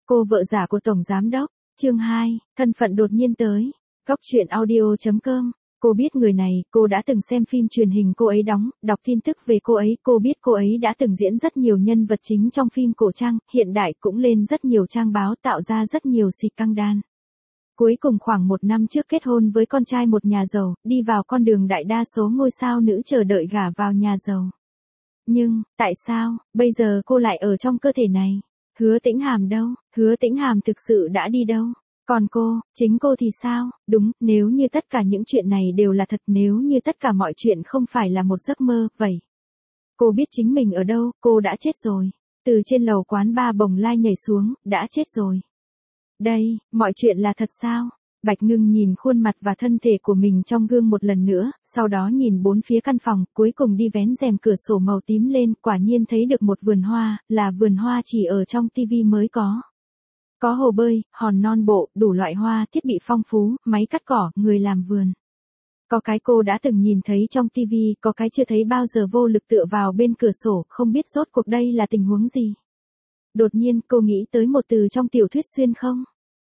Cô vợ giả của Tổng Giám Đốc. Chương 2, thân phận đột nhiên tới. Góc truyện audio.com. Cô biết người này, cô đã từng xem phim truyền hình cô ấy đóng, đọc tin tức về cô ấy, cô biết cô ấy đã từng diễn rất nhiều nhân vật chính trong phim cổ trang, hiện đại cũng lên rất nhiều trang báo tạo ra rất nhiều scandal. Cuối cùng khoảng 1 năm trước kết hôn với con trai một nhà giàu, đi vào con đường đại đa số ngôi sao nữ chờ đợi gả vào nhà giàu. Nhưng, tại sao, bây giờ cô lại ở trong cơ thể này? Hứa Tĩnh Hàm đâu? Hứa Tĩnh Hàm thực sự đã đi đâu? Còn cô, chính cô thì sao? Đúng, nếu như tất cả những chuyện này đều là thật, nếu như tất cả mọi chuyện không phải là một giấc mơ, vậy. Cô biết chính mình ở đâu, cô đã chết rồi. Từ trên lầu quán bar bồng lai nhảy xuống, đã chết rồi. Đây, mọi chuyện là thật sao? Bạch Ngưng nhìn khuôn mặt và thân thể của mình trong gương một lần nữa, sau đó nhìn bốn phía căn phòng, cuối cùng đi vén rèm cửa sổ màu tím lên, quả nhiên thấy được một vườn hoa, là vườn hoa chỉ ở trong tivi mới có. Có hồ bơi, hòn non bộ, đủ loại hoa, thiết bị phong phú, máy cắt cỏ, người làm vườn. Có cái cô đã từng nhìn thấy trong tivi, có cái chưa thấy bao giờ, vô lực tựa vào bên cửa sổ, không biết rốt cuộc đây là tình huống gì. Đột nhiên cô nghĩ tới một từ trong tiểu thuyết xuyên không.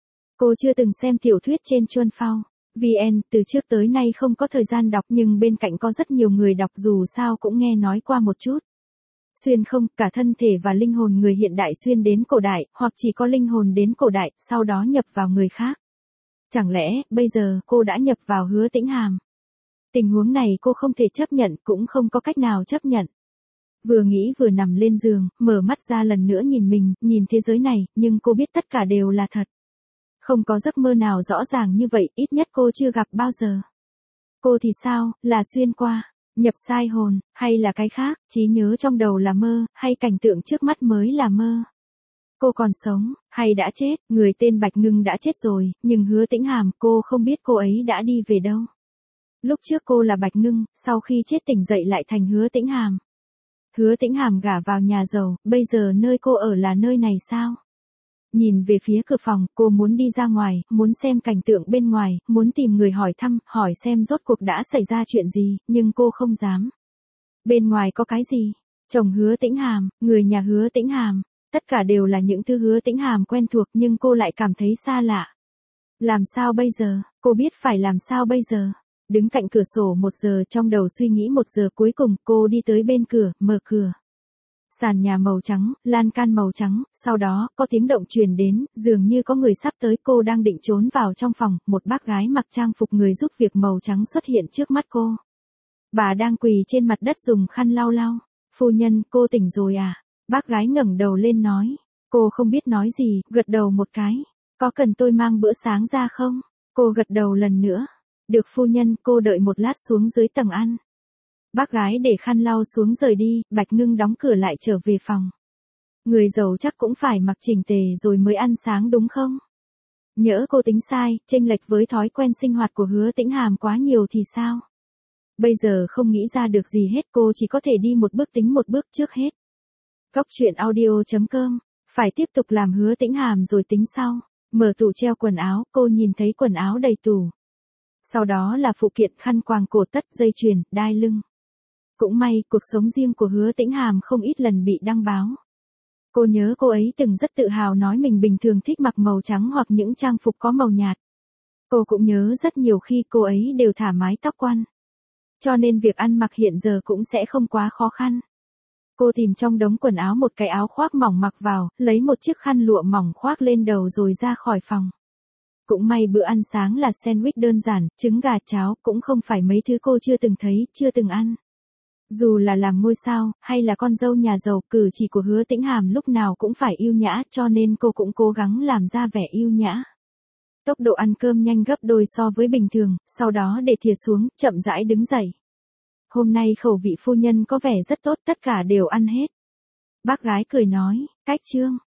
Cô chưa từng xem tiểu thuyết trên Chuân Phao VN, từ trước tới nay không có thời gian đọc, nhưng bên cạnh có rất nhiều người đọc, dù sao cũng nghe nói qua một chút. Xuyên không, cả thân thể và linh hồn người hiện đại xuyên đến cổ đại, hoặc chỉ có linh hồn đến cổ đại, sau đó nhập vào người khác. Chẳng lẽ, bây giờ, cô đã nhập vào Hứa Tĩnh Hàm? Tình huống này cô không thể chấp nhận, cũng không có cách nào chấp nhận. Vừa nghĩ vừa nằm lên giường, mở mắt ra lần nữa nhìn mình, nhìn thế giới này, nhưng cô biết tất cả đều là thật. Không có giấc mơ nào rõ ràng như vậy, ít nhất cô chưa gặp bao giờ. Cô thì sao, là xuyên qua, nhập sai hồn, hay là cái khác, trí nhớ trong đầu là mơ, hay cảnh tượng trước mắt mới là mơ? Cô còn sống, hay đã chết? Người tên Bạch Ngưng đã chết rồi, nhưng Hứa Tĩnh Hàm, cô không biết cô ấy đã đi về đâu. Lúc trước cô là Bạch Ngưng, sau khi chết tỉnh dậy lại thành Hứa Tĩnh Hàm. Hứa Tĩnh Hàm gả vào nhà giàu, bây giờ nơi cô ở là nơi này sao? Nhìn về phía cửa phòng, cô muốn đi ra ngoài, muốn xem cảnh tượng bên ngoài, muốn tìm người hỏi thăm, hỏi xem rốt cuộc đã xảy ra chuyện gì, nhưng cô không dám. Bên ngoài có cái gì? Chồng Hứa Tĩnh Hàm, người nhà Hứa Tĩnh Hàm, tất cả đều là những thứ Hứa Tĩnh Hàm quen thuộc, nhưng cô lại cảm thấy xa lạ. Làm sao bây giờ? Cô biết phải làm sao bây giờ? Đứng cạnh cửa sổ 1 giờ, trong đầu suy nghĩ 1 giờ, cuối cùng cô đi tới bên cửa, mở cửa. Sàn nhà màu trắng, lan can màu trắng, sau đó, có tiếng động truyền đến, dường như có người sắp tới, cô đang định trốn vào trong phòng, một bác gái mặc trang phục người giúp việc màu trắng xuất hiện trước mắt cô. Bà đang quỳ trên mặt đất dùng khăn lau lau. Phu nhân, cô tỉnh rồi à? Bác gái ngẩng đầu lên nói. Cô không biết nói gì, gật đầu một cái. Có cần tôi mang bữa sáng ra không? Cô gật đầu lần nữa. Được phu nhân, cô đợi một lát xuống dưới tầng ăn. Bác gái để khăn lau xuống rời đi, Bạch Ngưng đóng cửa lại trở về phòng. Người giàu chắc cũng phải mặc chỉnh tề rồi mới ăn sáng đúng không? Nhỡ cô tính sai, chênh lệch với thói quen sinh hoạt của Hứa Tĩnh Hàm quá nhiều thì sao? Bây giờ không nghĩ ra được gì hết, cô chỉ có thể đi một bước tính một bước trước hết. Góc truyện audio.com, phải tiếp tục làm Hứa Tĩnh Hàm rồi tính sau. Mở tủ treo quần áo, cô nhìn thấy quần áo đầy tủ. Sau đó là phụ kiện, khăn quàng cổ, tất, dây chuyền, đai lưng. Cũng may, cuộc sống riêng của Hứa Tĩnh Hàm không ít lần bị đăng báo. Cô nhớ cô ấy từng rất tự hào nói mình bình thường thích mặc màu trắng hoặc những trang phục có màu nhạt. Cô cũng nhớ rất nhiều khi cô ấy đều thả mái tóc quăn. Cho nên việc ăn mặc hiện giờ cũng sẽ không quá khó khăn. Cô tìm trong đống quần áo một cái áo khoác mỏng mặc vào, lấy một chiếc khăn lụa mỏng khoác lên đầu rồi ra khỏi phòng. Cũng may bữa ăn sáng là sandwich đơn giản, trứng gà cháo, cũng không phải mấy thứ cô chưa từng thấy, chưa từng ăn. Dù là làm ngôi sao, hay là con dâu nhà giàu, cử chỉ của Hứa Tĩnh Hàm lúc nào cũng phải yêu nhã, cho nên cô cũng cố gắng làm ra vẻ yêu nhã. Tốc độ ăn cơm nhanh gấp đôi so với bình thường, sau đó để thìa xuống, chậm rãi đứng dậy. Hôm nay khẩu vị phu nhân có vẻ rất tốt, tất cả đều ăn hết. Bác gái cười nói, cách trương,